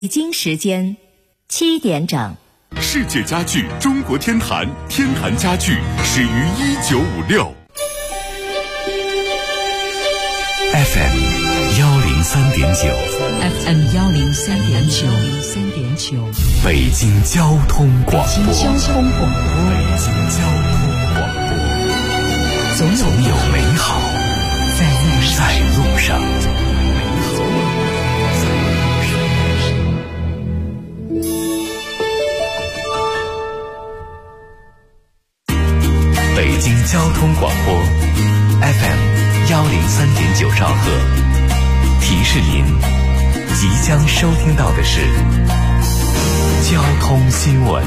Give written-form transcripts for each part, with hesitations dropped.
北京时间7点整。 世界家具中国天坛，天坛家具始于1956。 FM 103.9 FM 103.9 北京交通广播。 北京交通广播，总有美好在路上。 北京交通广播 FM 103.9兆赫，提示您即将收听到的是交通新闻。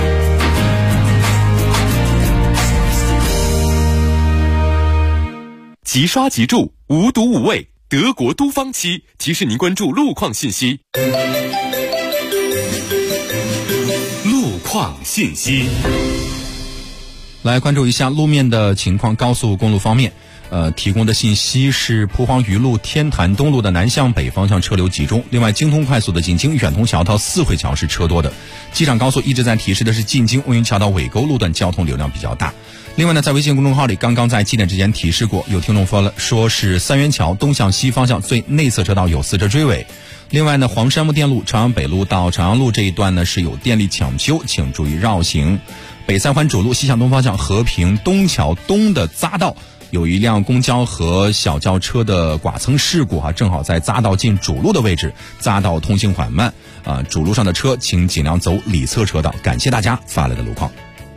即刷即住，无毒无味，德国都方漆提示您关注路况信息。路况信息， 来关注一下路面的情况。高速公路方面，提供的信息是蒲黄榆路天坛东路的南向北方向车流集中。另外，京通快速的进京远通桥到四惠桥是车多的。机场高速一直在提示的是进京乌云桥到尾沟路段交通流量比较大。另外呢，在微信公众号里刚刚在7点之前提示过，有听众说是三元桥东向西方向最内侧车道有4车追尾。另外呢，黄山木电路朝阳北路到朝阳路这一段呢是有电力抢修，请注意绕行。北三环主路西向东方向和平东桥东的匝道有一辆公交和小轿车的剐蹭事故正好在匝道进主路的位置，匝道通行缓慢主路上的车请尽量走里侧车道。感谢大家发来的路况。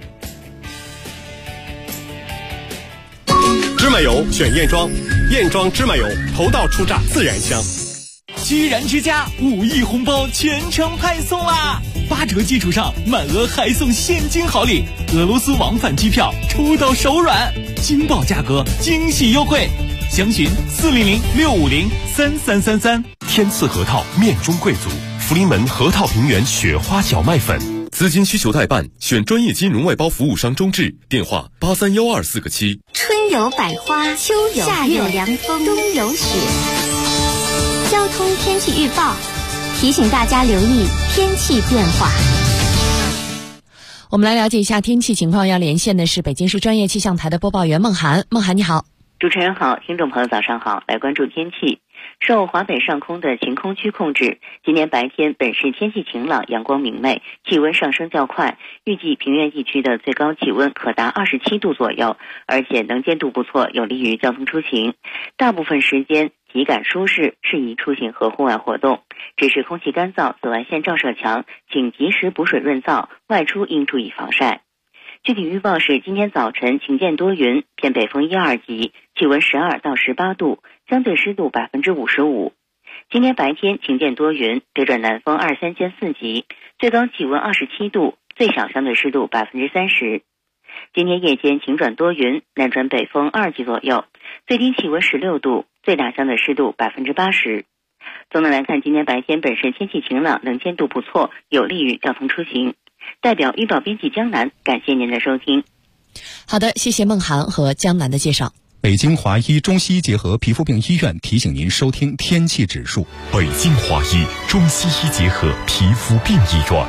芝麻油选燕庄，燕庄芝麻油头道初榨自然香。 居然之家5亿红包全程派送啦！8折基础上满额还送现金好礼，俄罗斯往返机票抽到手软，惊爆价格，惊喜优惠，详询400-650-3333。 天赐核桃面中贵族，福临门核桃平原雪花小麦粉。资金需求代办，选专业金融外包服务商中智，电话831247个7。 春有百花，秋有夏有凉风，冬有雪。交通天气预报提醒大家留意天气变化。 我们来了解一下天气情况，要连线的是北京市专业气象台的播报员孟涵。孟涵你好。 主持人好，听众朋友早上好，来关注天气。受华北上空的晴空区控制，今天白天本市天气晴朗，阳光明媚，气温上升较快，预计平原地区的最高气温可达27度左右，而且能见度不错，有利于交通出行。大部分时间体感舒适，适宜出行和户外活动。只是空气干燥，紫外线照射强，请及时补水润燥，外出应注意防晒。具体预报是今天早晨晴间多云，偏北风1、2级，气温12到18度，相对湿度55%。今天白天晴间多云，北转南风2、3间4级，最高气温27度，最小相对湿度30%。今天夜间晴转多云，南转北风2级左右，最低气温16度，最大相对湿度80%。总的来看，今天白天本市天气晴朗，能见度不错，有利于交通出行。代表预报编辑江南，感谢您的收听。 好的，谢谢孟涵和江南的介绍。 北京华医中西医结合皮肤病医院提醒您收听天气指数。 北京华医中西医结合皮肤病医院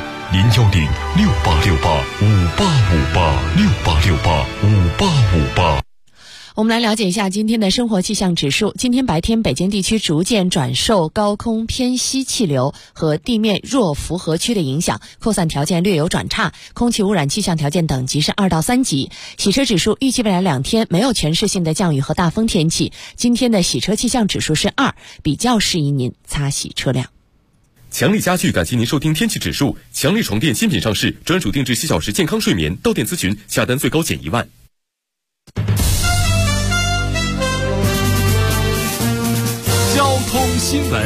，010-6868-5858，6868-5858。 我们来了解一下今天的生活气象指数。今天白天北京地区逐渐转受高空偏西气流和地面弱符合区的影响，扩散条件略有转差，空气污染气象条件等级是2到3级。洗车指数预计未来2天没有全市性的降雨和大风天气，今天的洗车气象指数是2，比较适宜您擦洗车辆。 强力家具感谢您收听天气指数。强力床垫新品上市，专属定制7小时健康睡眠，到店咨询下单最高减1万。 交通新闻。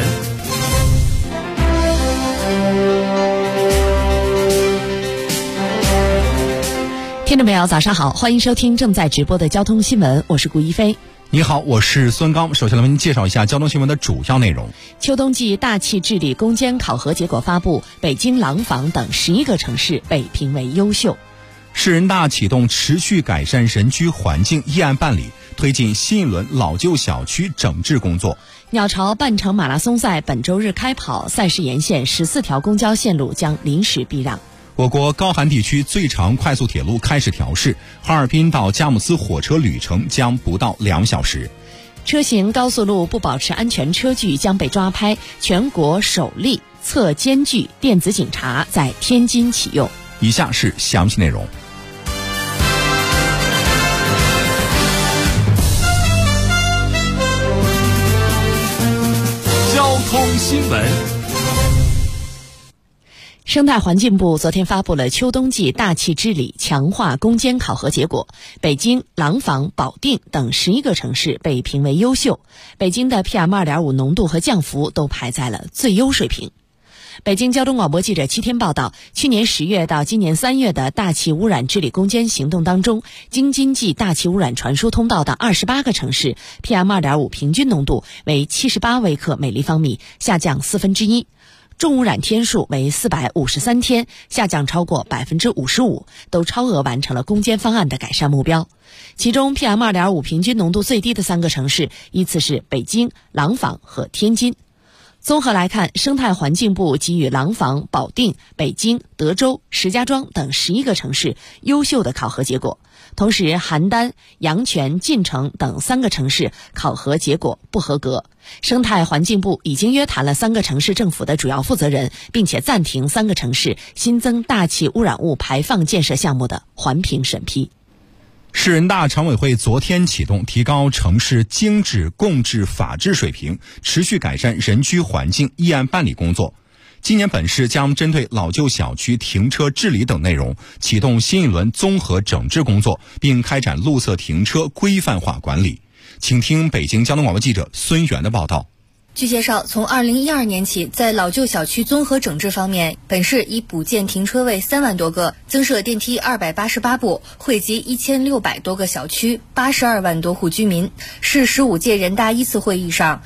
听众朋友早上好，欢迎收听正在直播的交通新闻，我是顾一飞。 你好，我是孙刚。首先来为您介绍一下交通新闻的主要内容。 秋冬季大气治理攻坚考核结果发布，北京、廊坊等11个城市被评为优秀。 市人大启动持续改善人居环境议案办理，推进新一轮老旧小区整治工作。 鸟巢半程马拉松赛本周日开跑，赛事沿线14条公交线路将临时避让。 我国高寒地区最长快速铁路开始调试，哈尔滨到佳木斯火车旅程将不到2小时。 车行高速路不保持安全车距将被抓拍，全国首例测间距电子警察在天津启用。 以下是详细内容。 交通新闻。 生态环境部昨天发布了秋冬季大气治理强化攻坚考核结果，北京、廊坊、保定等11个城市被评为优秀，北京的 PM2.5 浓度和降幅都排在了最优水平。北京交通广播记者7天报道，去年10月到今年3月的大气污染治理攻坚行动当中，京津冀大气污染传输通道的28个城市 PM2.5 平均浓度为78微克每立方米，下降1/4。重污染天数为453天，下降超过 55%， 都超额完成了攻坚方案的改善目标。其中 PM2.5 平均浓度最低的3个城市依次是北京、廊坊和天津。综合来看，生态环境部给予廊坊、保定、北京、德州、石家庄等11个城市优秀的考核结果，同时邯郸、阳泉、晋城等3个城市考核结果不合格。生态环境部已经约谈了3个城市政府的主要负责人，并且暂停3个城市新增大气污染物排放建设项目的环评审批。 市人大常委会昨天启动提高城市经治共治法治水平，持续改善人居环境议案办理工作。今年本市将针对老旧小区停车治理等内容，启动新一轮综合整治工作，并开展路侧停车规范化管理。请听北京交通广播记者孙源的报道。 据介绍，从2012年起，在老旧小区综合整治方面，本市已补建停车位3万多个，增设电梯288部，惠及1600多个小区，82万多户居民。市15届人大1次会议上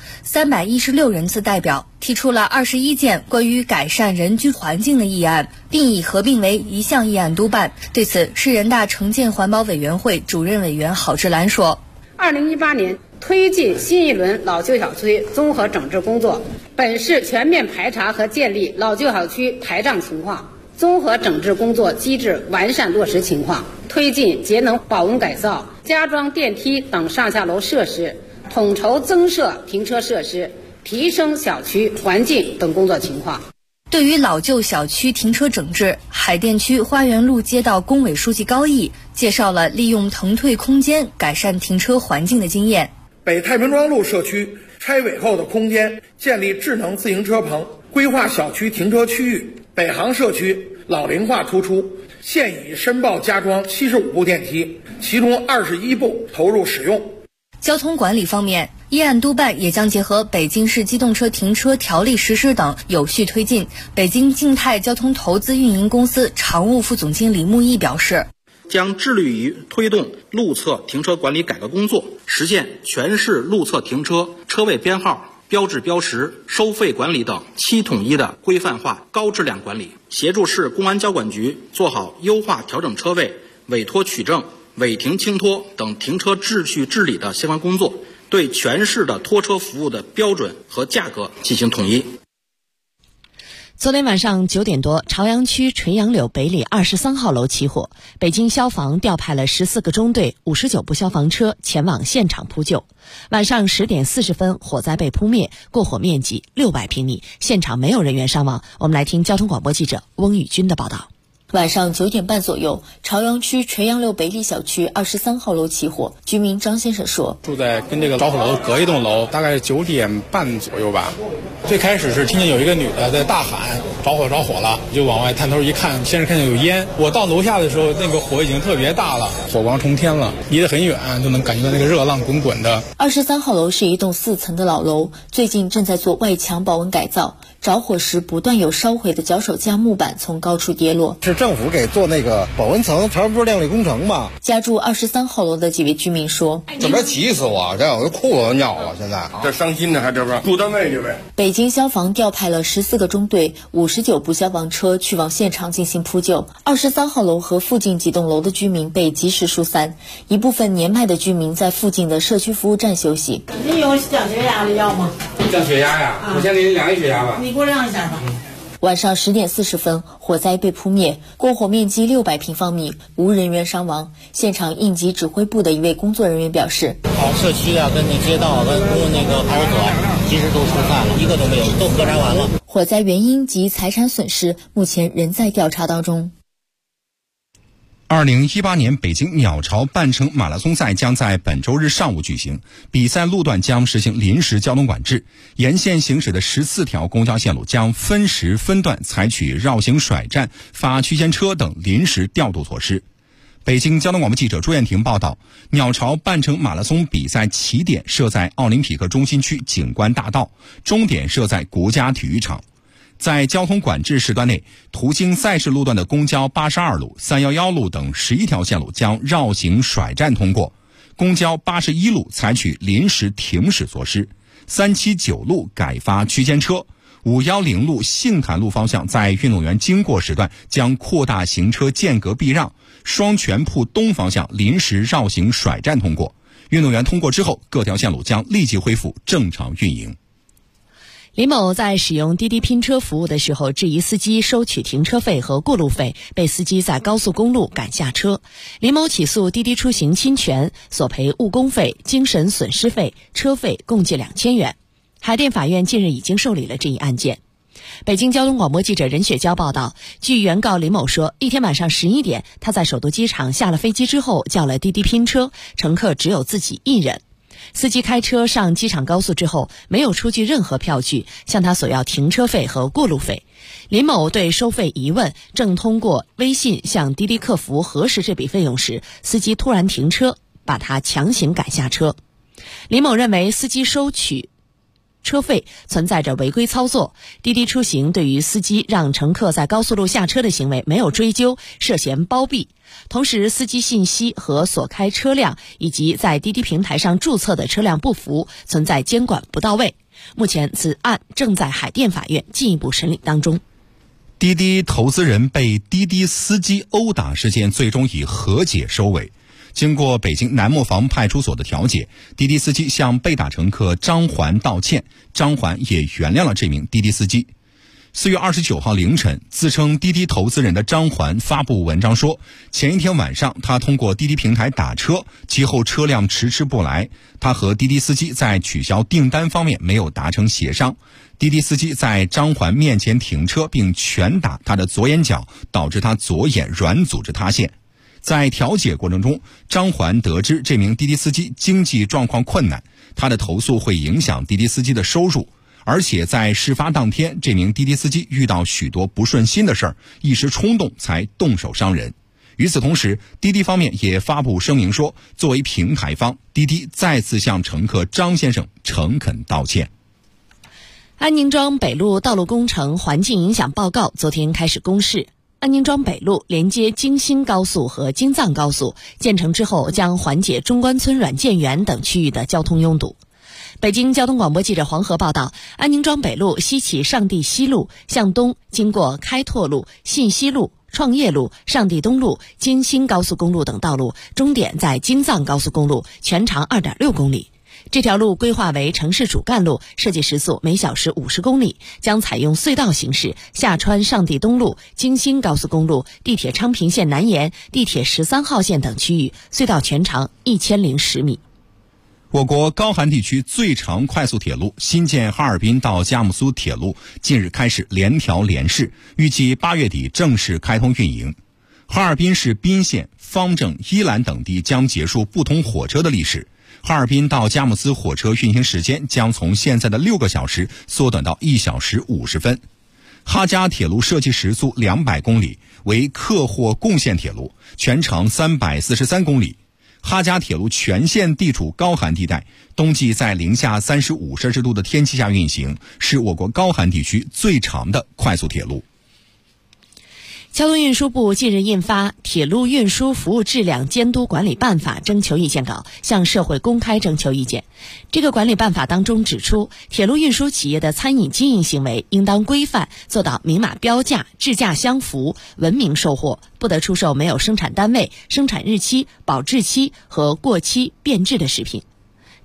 ，316人次代表提出了21件关于改善人居环境的议案，并已合并为一项议案督办。对此，市人大城建环保委员会主任委员郝志兰说 ：2018年推进新一轮老旧小区综合整治工作，本市全面排查和建立老旧小区台账情况、综合整治工作机制完善落实情况，推进节能保温改造、加装电梯等上下楼设施，统筹增设停车设施，提升小区环境等工作情况。 对于老旧小区停车整治，海淀区花园路街道工委书记高毅介绍了利用腾退空间改善停车环境的经验。 北太平庄路社区拆违后的空间建立智能自行车棚，规划小区停车区域。北航社区老龄化突出，现已申报加装75部电梯，其中21部投入使用。 交通管理方面，议案督办也将结合北京市机动车停车条例实施等有序推进。北京静态交通投资运营公司常务副总经理穆毅表示， 将致力于推动路侧停车管理改革工作，实现全市路侧停车车位编号、标志标识、收费管理等7统一的规范化高质量管理，协助市公安交管局做好优化调整车位、委托取证、违停清拖等停车秩序治理的相关工作，对全市的拖车服务的标准和价格进行统一。 昨天晚上9点多，朝阳区垂杨柳北里23号楼起火，北京消防调派了14个中队、59部消防车前往现场扑救。晚上10点40分，火灾被扑灭，过火面积600平米，现场没有人员伤亡。我们来听交通广播记者翁宇军的报道。 晚上9点半左右，朝阳区垂杨柳北里小区23号楼起火。居民张先生说， 住在跟这个着火楼隔一栋楼，大概9点半左右吧。最开始是听见有一个女的在大喊着火了，就往外探头一看，先是看见有烟。我到楼下的时候，那个火已经特别大了，火光冲天了，离得很远就能感觉到那个热浪滚滚的。 23号楼是一栋4层的老楼，最近正在做外墙保温改造。着火时不断有烧毁的脚手架木板从高处跌落。 是政府给做那个保温层，这不是亮丽工程吗？ 家住23号楼的几位居民说， 这边急死我，这我都裤子都尿了，现在这伤心的还这边住单位去呗。 北京消防调派了14个中队、59部消防车去往现场进行扑救。23号楼和附近几栋楼的居民被及时疏散，一部分年迈的居民在附近的社区服务站休息。 你有降血压的药吗？ 降血压呀，我先给你量一血压吧。 你给我量一下吧。 晚上10点40分，火灾被扑灭，过火面积600平方米，无人员伤亡。现场应急指挥部的一位工作人员表示： 社区啊，跟那街道跟那个派出所及时都疏散了，一个都没有，都核查完了。 火灾原因及财产损失目前仍在调查当中。 2018年北京鸟巢半程马拉松赛将在本周日上午举行，比赛路段将实行临时交通管制，沿线行驶的14条公交线路将分时分段采取绕行甩站、发区间车等临时调度措施。北京交通广播记者朱艳婷报道，鸟巢半程马拉松比赛起点设在奥林匹克中心区景观大道，终点设在国家体育场。在交通管制时段内，途经赛事路段的公交82路、311路等11条线路将绕行甩站通过，公交81路采取临时停驶措施，379路改发区间车，510路杏坛路方向在运动员经过时段将扩大行车间隔避让，双泉铺东方向临时绕行甩站通过，运动员通过之后，各条线路将立即恢复正常运营。 李某在使用滴滴拼车服务的时候，质疑司机收取停车费和过路费，被司机在高速公路赶下车。李某起诉滴滴出行侵权，索赔误工费、精神损失费、车费共计2000元。海淀法院近日已经受理了这一案件。北京交通广播记者任雪娇报道，据原告李某说，一天晚上11点，他在首都机场下了飞机之后叫了滴滴拼车，乘客只有自己一人。司机开车上机场高速之后，没有出具任何票据，向他索要停车费和过路费。林某对收费疑问，正通过微信向滴滴客服核实这笔费用时，司机突然停车，把他强行赶下车。林某认为司机收取车费存在着违规操作，滴滴出行对于司机让乘客在高速路下车的行为没有追究，涉嫌包庇。同时，司机信息和所开车辆以及在滴滴平台上注册的车辆不符，存在监管不到位。目前此案正在海淀法院进一步审理当中。 滴滴投资人被滴滴司机殴打事件最终以和解收尾。经过北京南磨房派出所的调解，滴滴司机向被打乘客张环道歉，张环也原谅了这名滴滴司机。4月29号凌晨，自称滴滴投资人的张环发布文章说，前一天晚上他通过滴滴平台打车，其后车辆迟迟不来，他和滴滴司机在取消订单方面没有达成协商，滴滴司机在张环面前停车并拳打他的左眼角，导致他左眼软组织塌陷。在调解过程中，张环得知这名滴滴司机经济状况困难，他的投诉会影响滴滴司机的收入，而且在事发当天，这名滴滴司机遇到许多不顺心的事儿，一时冲动才动手伤人。与此同时，滴滴方面也发布声明说，作为平台方，滴滴再次向乘客张先生诚恳道歉。 安宁庄北路道路工程环境影响报告昨天开始公示。安宁庄北路连接京新高速和京藏高速，建成之后将缓解中关村软件园等区域的交通拥堵。北京交通广播记者黄河报道，安宁庄北路西起上地西路向东，经过开拓路、信息路、创业路、上地东路、京新高速公路等道路，终点在京藏高速公路，全长2.6公里。这条路规划为城市主干路，设计时速每小时50公里，将采用隧道形式，下穿上地东路、京新高速公路、地铁昌平线南延、地铁13号线等区域，隧道全长1010米。 我国高寒地区最长快速铁路新建哈尔滨到佳木斯铁路近日开始联调联试，预计8月底正式开通运营。哈尔滨市彬县、方正、依兰等地将结束不通火车的历史。哈尔滨到佳木斯火车运行时间将从现在的6个小时缩短到1小时50分。哈佳铁路设计时速200公里，为客货共线铁路，全长343公里。哈佳铁路全线地处高寒地带，冬季在零下35摄氏度的天气下运行，是我国高寒地区最长的快速铁路。 交通运输部近日印发《铁路运输服务质量监督管理办法》征求意见稿，向社会公开征求意见。这个管理办法当中指出，铁路运输企业的餐饮经营行为应当规范，做到明码标价、质价相符、文明售货，不得出售没有生产单位、生产日期、保质期和过期变质的食品。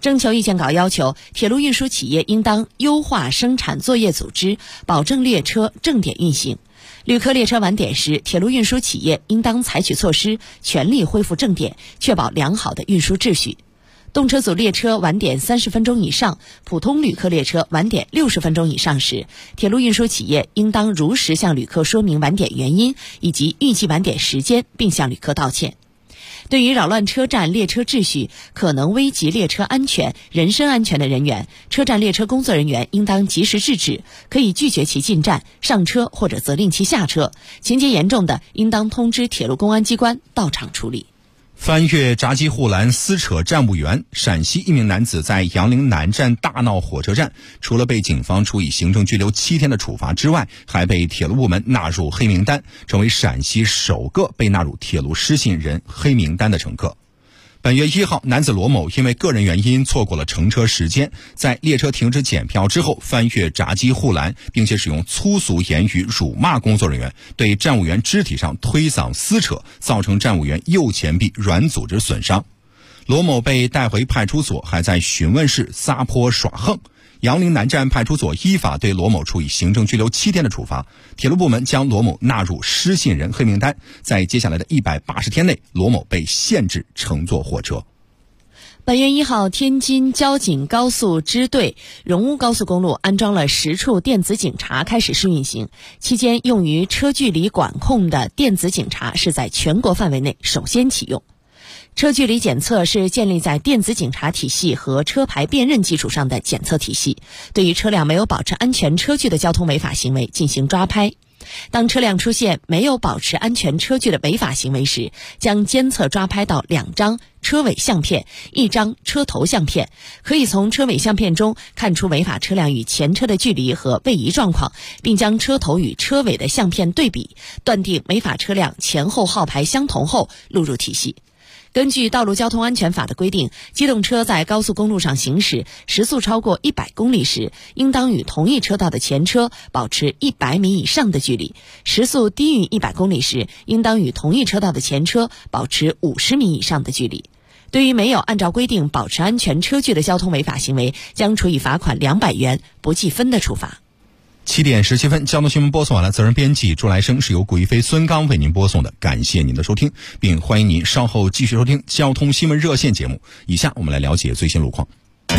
征求意见稿要求，铁路运输企业应当优化生产作业组织，保证列车正点运行。旅客列车晚点时，铁路运输企业应当采取措施，全力恢复正点，确保良好的运输秩序。动车组列车晚点30分钟以上，普通旅客列车晚点60分钟以上时，铁路运输企业应当如实向旅客说明晚点原因以及预计晚点时间，并向旅客道歉。对于扰乱车站列车秩序、可能危及列车安全、人身安全的人员，车站列车工作人员应当及时制止，可以拒绝其进站、上车或者责令其下车。情节严重的，应当通知铁路公安机关到场处理。 翻越闸机护栏撕扯站务员，陕西一名男子在杨凌南站大闹火车站，除了被警方处以行政拘留7天的处罚之外，还被铁路部门纳入黑名单，成为陕西首个被纳入铁路失信人黑名单的乘客。本月1号，男子罗某因为个人原因错过了乘车时间，在列车停止检票之后翻越闸机护栏，并且使用粗俗言语辱骂工作人员，对站务员肢体上推搡撕扯，造成站务员右前臂软组织损伤。罗某被带回派出所，还在询问室撒泼耍横。杨凌南站派出所依法对罗某处以行政拘留7天的处罚，铁路部门将罗某纳入失信人黑名单，在接下来的180天内，罗某被限制乘坐火车。 本月1号，天津交警高速支队荣乌高速公路安装了10处电子警察开始试运行，期间用于车距离管控的电子警察是在全国范围内首先启用。车距离检测是建立在电子警察体系和车牌辨认基础上的检测体系，对于车辆没有保持安全车距的交通违法行为进行抓拍。当车辆出现没有保持安全车距的违法行为时，将监测抓拍到2张车尾相片、1张车头相片，可以从车尾相片中看出违法车辆与前车的距离和位移状况，并将车头与车尾的相片对比，断定违法车辆前后号牌相同后录入体系。根据《道路交通安全法》的规定，机动车在高速公路上行驶，时速超过100公里时，应当与同一车道的前车保持100米以上的距离；时速低于100公里时，应当与同一车道的前车保持50米以上的距离。对于没有按照规定保持安全车距的交通违法行为，将处以罚款200元、不记分的处罚。 7点17分，交通新闻播送完了，责任编辑朱来生，是由顾一飞、孙刚为您播送的，感谢您的收听，并欢迎您稍后继续收听交通新闻热线节目。以下我们来了解最新路况。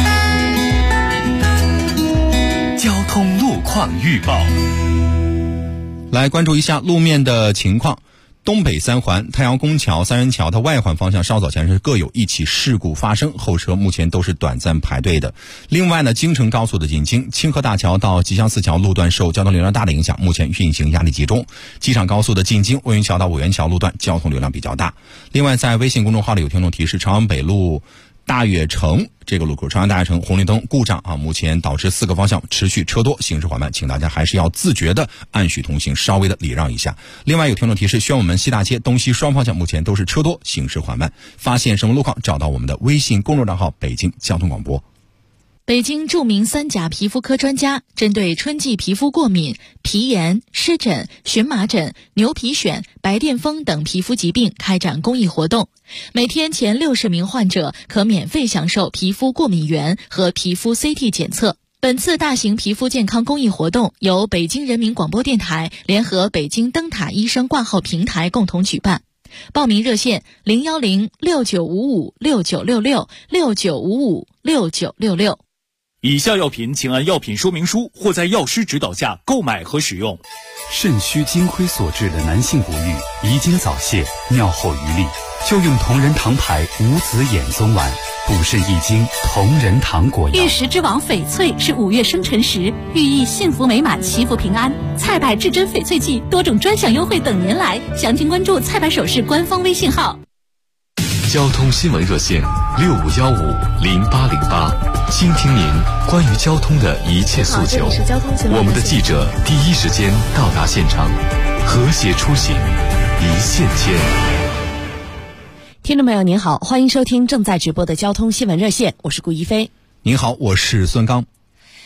交通路况预报， 来关注一下路面的情况。东北3环太阳宫桥、三元桥的外环方向稍早前是各有1起事故发生，后车目前都是短暂排队的。另外呢，京承高速的进京清河大桥到吉祥寺桥路段受交通流量大的影响，目前运行压力集中。机场高速的进京魏云桥到五元桥路段交通流量比较大。另外，在微信公众号里有听众提示，朝阳北路大悦城这个路口，朝阳大悦城红绿灯故障目前导致4个方向持续车多，行驶缓慢，请大家还是要自觉的按序通行，稍微的礼让一下。另外有听众提示，宣武门西大街东西双方向目前都是车多，行驶缓慢。发现什么路况，找到我们的微信公众账号北京交通广播。 北京著名3甲皮肤科专家针对春季皮肤过敏、皮炎、湿疹、荨麻疹、牛皮癣、白癜风等皮肤疾病开展公益活动，每天前60名患者可免费享受皮肤过敏原和皮肤 CT 检测。本次大型皮肤健康公益活动由北京人民广播电台联合北京灯塔医生挂号平台共同举办。报名热线010-6955-6966 6955-6966。 以下药品请按药品说明书或在药师指导下购买和使用。 肾虚金亏所致的男性不育、遗精早泄、尿后余力，就用同仁堂牌无子衍宗丸，补肾益精同仁堂果药。 玉石之王翡翠是5月生辰时，寓意幸福美满、祈福平安。菜百至臻翡翠季多种专享优惠等您来，详情关注菜百首饰官方微信号。 交通新闻热线65150808，倾听您关于交通的一切诉求。我们的记者第一时间到达现场，和谐出行，一线牵。 听众朋友您好，欢迎收听正在直播的交通新闻热线，我是顾一飞。 您好，我是孙刚。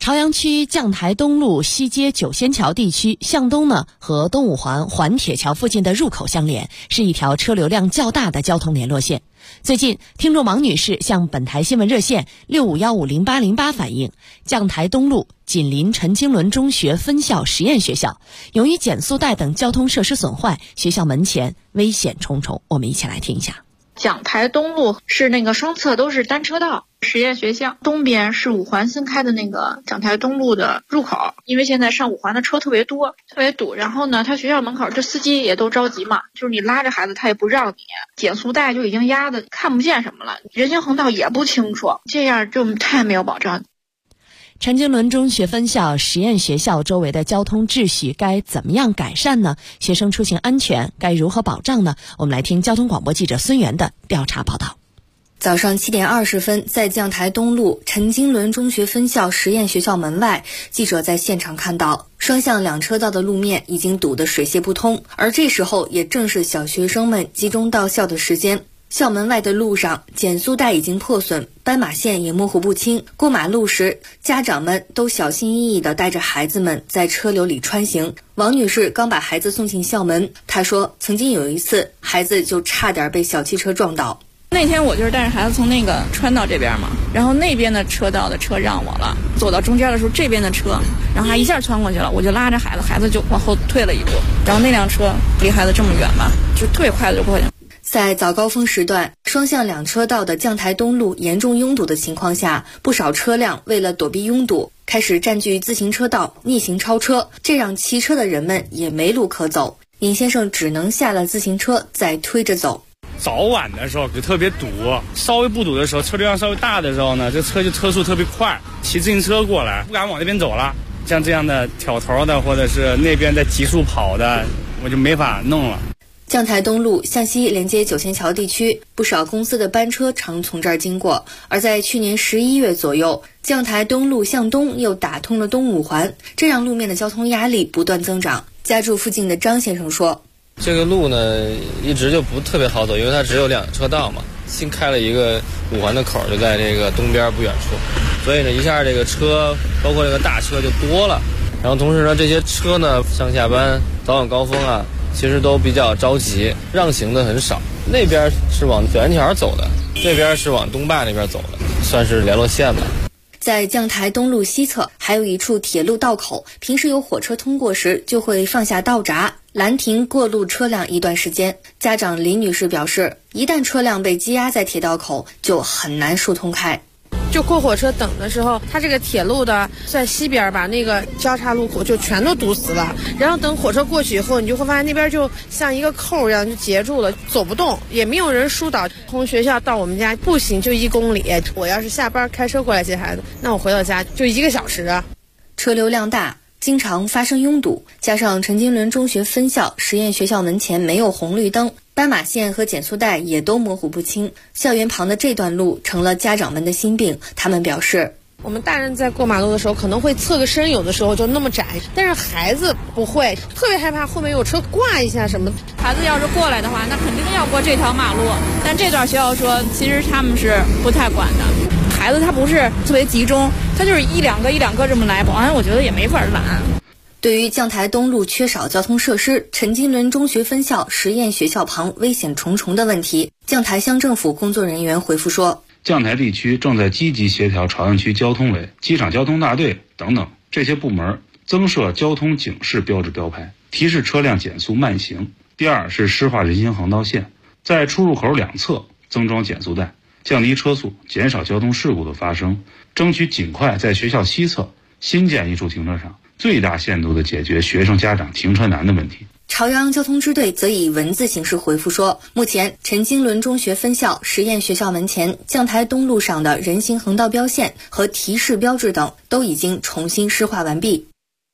朝阳区将台东路西街九仙桥地区向东呢和东五环环铁桥附近的入口相连，是一条车流量较大的交通联络线。最近，听众王女士向本台新闻热线65150808反映，将台东路紧邻陈经纶中学分校实验学校，由于减速带等交通设施损坏，学校门前危险重重。我们一起来听一下。 将台东路是那个双侧都是单车道，实验学校东边是五环新开的那个将台东路的入口，因为现在上五环的车特别多，特别堵，然后呢他学校门口这司机也都着急嘛，就是你拉着孩子他也不让你，减速带就已经压得看不见什么了，人行横道也不清楚，这样就太没有保障。 陈经纶中学分校实验学校周围的交通秩序该怎么样改善呢？学生出行安全该如何保障呢？我们来听交通广播记者孙源的调查报道。 早上7点20分，在将台东路陈经纶中学分校实验学校门外，记者在现场看到双向两车道的路面已经堵得水泄不通，而这时候也正是小学生们集中到校的时间。校门外的路上，减速带已经破损，斑马线也模糊不清。过马路时，家长们都小心翼翼地带着孩子们在车流里穿行。王女士刚把孩子送进校门，她说曾经有一次，孩子就差点被小汽车撞倒。 那天我就是带着孩子从那个穿到这边嘛，然后那边的车道的车让我了，走到中间的时候，这边的车，然后他一下穿过去了，我就拉着孩子，孩子就往后退了一步，然后那辆车离孩子这么远吧，就特别快的就过去了。 在早高峰时段，双向两车道的将台东路严重拥堵的情况下，不少车辆为了躲避拥堵，开始占据自行车道逆行超车，这让骑车的人们也没路可走。尹先生只能下了自行车再推着走。 早晚的时候就特别堵，稍微不堵的时候，车流量稍微大的时候呢，这车速特别快，骑自行车过来不敢往那边走了。像这样的挑头的或者是那边在急速跑的，我就没法弄了。 将台东路向西连接九仙桥地区，不少公司的班车常从这儿经过。而在去年11月左右，将台东路向东又打通了东五环，这让路面的交通压力不断增长。家住附近的张先生说， 这个路呢一直就不特别好走，因为它只有两车道嘛，新开了一个五环的口，就在这个东边不远处，所以呢一下这个车包括这个大车就多了，然后同时呢这些车呢上下班早晚高峰啊其实都比较着急，让行的很少，那边是往九元桥走的，这边是往东坝那边走的，算是联络线吧。 在将台东路西侧还有一处铁路道口，平时有火车通过时就会放下道闸，拦停过路车辆一段时间。家长林女士表示，一旦车辆被积压在铁道口，就很难疏通开。 就过火车等的时候，它这个铁路的在西边把那个交叉路口就全都堵死了，然后等火车过去以后，你就会发现那边就像一个扣一样就截住了，走不动，也没有人疏导。从学校到我们家步行就1公里，我要是下班开车过来接孩子，那我回到家就1个小时啊。 车流量大，经常发生拥堵，加上陈经纶中学分校实验学校门前没有红绿灯，斑马线和减速带也都模糊不清，校园旁的这段路成了家长们的心病。他们表示， 我们大人在过马路的时候可能会侧个身，有的时候就那么窄，但是孩子不会，特别害怕后面有车挂一下什么。 孩子要是过来的话，那肯定要过这条马路，但这段学校说其实他们是不太管的，孩子他不是特别集中，他就是一两个这么来，保安我觉得也没法拦。 对于将台东路缺少交通设施，陈经纶中学分校实验学校旁危险重重的问题，将台乡政府工作人员回复说， 将台地区正在积极协调朝阳区交通委、机场交通大队等等这些部门增设交通警示标志标牌，提示车辆减速慢行。第二是施划人行横道线，在出入口两侧增装减速带，降低车速，减少交通事故的发生，争取尽快在学校西侧新建一处停车场，最大限度地解决学生家长停车难的问题。 朝阳交通支队则以文字形式回复说，目前陈经纶中学分校实验学校门前将台东路上的人行横道标线和提示标志等都已经重新施划完毕。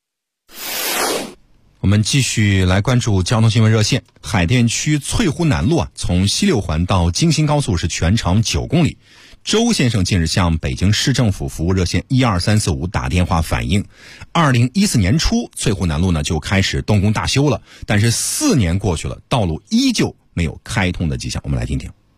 我们继续来关注交通新闻热线。海淀区翠湖南路从西六环到京新高速是全长9公里。周先生近日向北京市政府服务热线12345打电话反映，2014年初翠湖南路就开始动工大修了，但是4年过去了，道路依旧没有开通的迹象。我们来听听。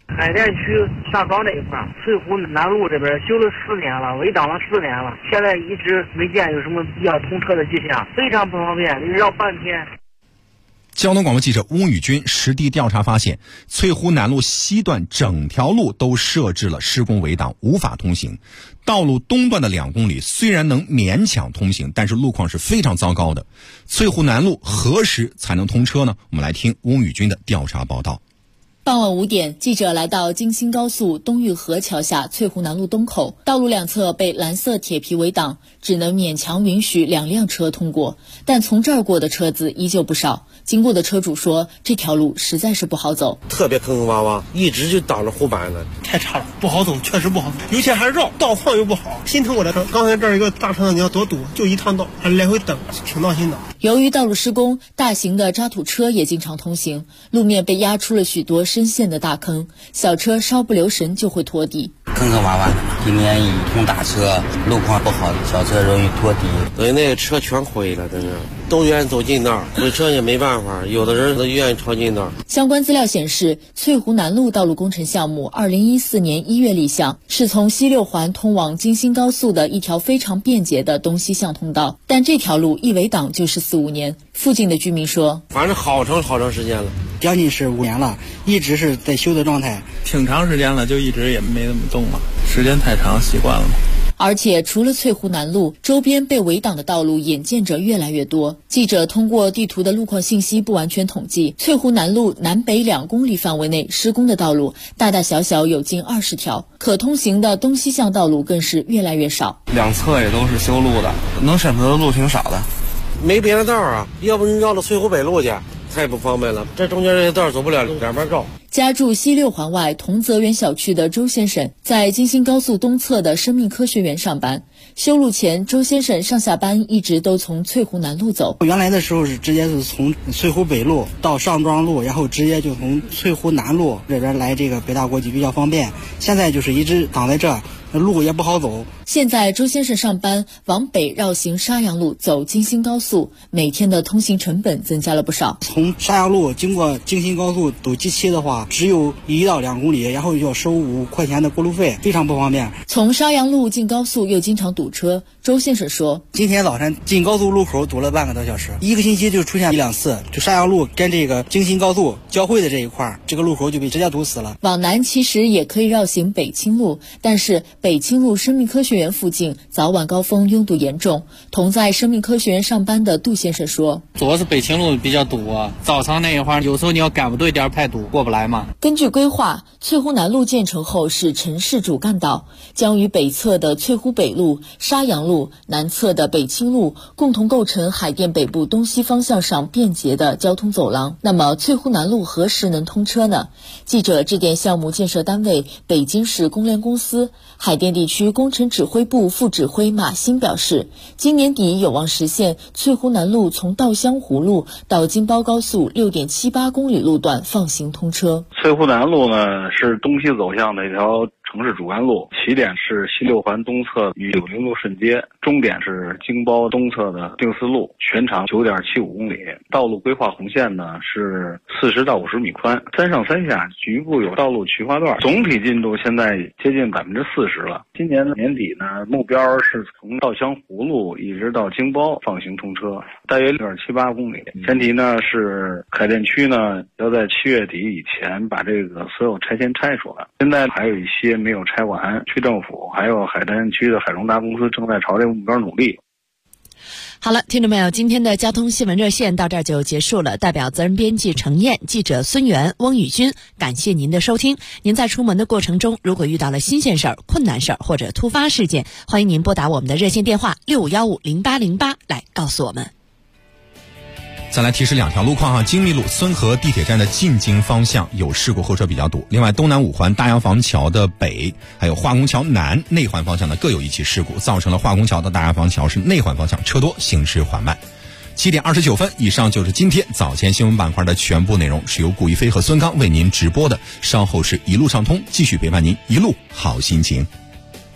海淀区上庄这一块，翠湖南路这边修了4年了，围挡了4年了，现在一直没见有什么要通车的迹象，非常不方便，绕半天。 交通广播记者翁宇军实地调查发现，翠湖南路西段整条路都设置了施工围挡，无法通行。道路东段的2公里虽然能勉强通行，但是路况是非常糟糕的。翠湖南路何时才能通车呢？我们来听翁宇军的调查报道。 傍晚5点，记者来到京新高速东峪河桥下翠湖南路东口，道路两侧被蓝色铁皮围挡，只能勉强允许2辆车通过，但从这儿过的车子依旧不少。经过的车主说，这条路实在是不好走， 特别坑坑洼洼，一直就挡着护板呢， 太差了，不好走，确实不好走，有些还绕，道况又不好，心疼我的车。刚才这儿一个大车你要多堵，就一趟道，还来回等，挺闹心的。 由于道路施工，大型的渣土车也经常通行，路面被压出了许多深陷的大坑，小车稍不留神就会拖地。 坑坑洼洼的，地面一通大车，路况不好，小车容易拖地， 所以那个车全毁了，真的都愿意走近道，这车也没办法，有的人都愿意抄近道。 相关资料显示，翠湖南路道路工程项目2014年1月立项，是从西6环通往京新高速的一条非常便捷的东西向通道，但这条路一围挡就是4、5年。附近的居民说， 反正好长时间了， 将近是5年了，一直是在修的状态， 挺长时间了，就一直也没怎么动了，时间太长，习惯了。 而且除了翠湖南路，周边被围挡的道路眼见着越来越多。记者通过地图的路况信息不完全统计，翠湖南路南北2公里范围内施工的道路大大小小有近20条，可通行的东西向道路更是越来越少， 两侧也都是修路的，能选择的路挺少的， 没别的道啊，要不你绕到翠湖北路去，太不方便了，这中间这些道走不了，两边绕。 家住西6环外同泽园小区的周先生，在京新高速东侧的生命科学园上班。修路前，周先生上下班一直都从翠湖南路走。 原来的时候是直接是从翠湖北路到上庄路，然后直接就从翠湖南路这边来这个北大国际比较方便。现在就是一直挡在这，路也不好走。 现在周先生上班往北绕行沙阳路走京新高速，每天的通行成本增加了不少。 从沙阳路经过京新高速走G7的话，只有1到2公里，然后要收5块钱的过路费，非常不方便。 从沙阳路进高速又经常堵车，周先生说， 今天早晨进高速路口堵了半个多小时，1个星期就出现1、2次，就沙阳路跟这个京新高速交汇的这一块，这个路口就被直接堵死了。 往南其实也可以绕行北清路，但是北清路生命科学园附近早晚高峰拥堵严重。同在生命科学园上班的杜先生说， 主要是北清路比较堵啊，早上那一会儿有时候你要赶不对点太堵，过不来嘛。 根据规划，翠湖南路建成后是城市主干道，将与北侧的翠湖北路、沙阳路、南侧的北清路共同构成海淀北部东西方向上便捷的交通走廊。那么翠湖南路何时能通车呢？记者致电项目建设单位北京市工联公司，海淀地区工程指挥部副指挥马新表示，今年底有望实现翠湖南路从稻香湖路到京包高速6.78公里路段放行通车。 翠湖南路呢是东西走向的一条城市主干路，起点是西6环东侧与柳宁路顺接，终点是京包东侧的定四路，全长9.75公里。道路规划红线呢是40到50米宽，3上3下，局部有道路渠划段。总体进度现在接近40%了。今年的年底呢，目标是从稻香湖路一直到京包放行通车，大约6.78公里。前提呢是海淀区呢要在7月底以前把这个所有拆迁拆出来。现在还有一些没有拆完，区政府还有海淀区的海中达公司正在朝这个目标努力。 好了，听众朋友，今天的交通新闻热线到这儿就结束了。代表责任编辑程燕、记者孙源、翁宇军，感谢您的收听。您在出门的过程中，如果遇到了新鲜事儿、困难事儿或者突发事件，欢迎您拨打我们的热线电话65150808来告诉我们。 再来提示2条路况京密路孙河地铁站的进京方向有事故，后车比较堵。另外，东南5环大洋房桥的北还有化工桥南内环方向的各有一起事故，造成了化工桥到大洋房桥是内环方向车多，行驶缓慢。7点29分，以上就是今天早间新闻板块的全部内容，是由顾一飞和孙刚为您直播的。稍后是一路畅通，继续陪伴您一路好心情。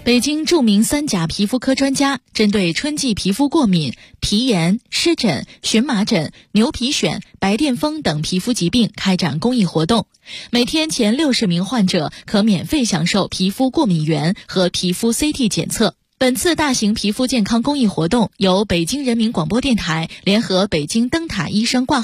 北京著名3甲皮肤科专家针对春季皮肤过敏、皮炎、湿疹、荨麻疹、牛皮癣、白癜风等皮肤疾病开展公益活动，每天前60名患者可免费享受皮肤过敏原和皮肤 CT 检测。本次大型皮肤健康公益活动由北京人民广播电台联合北京灯塔医生挂号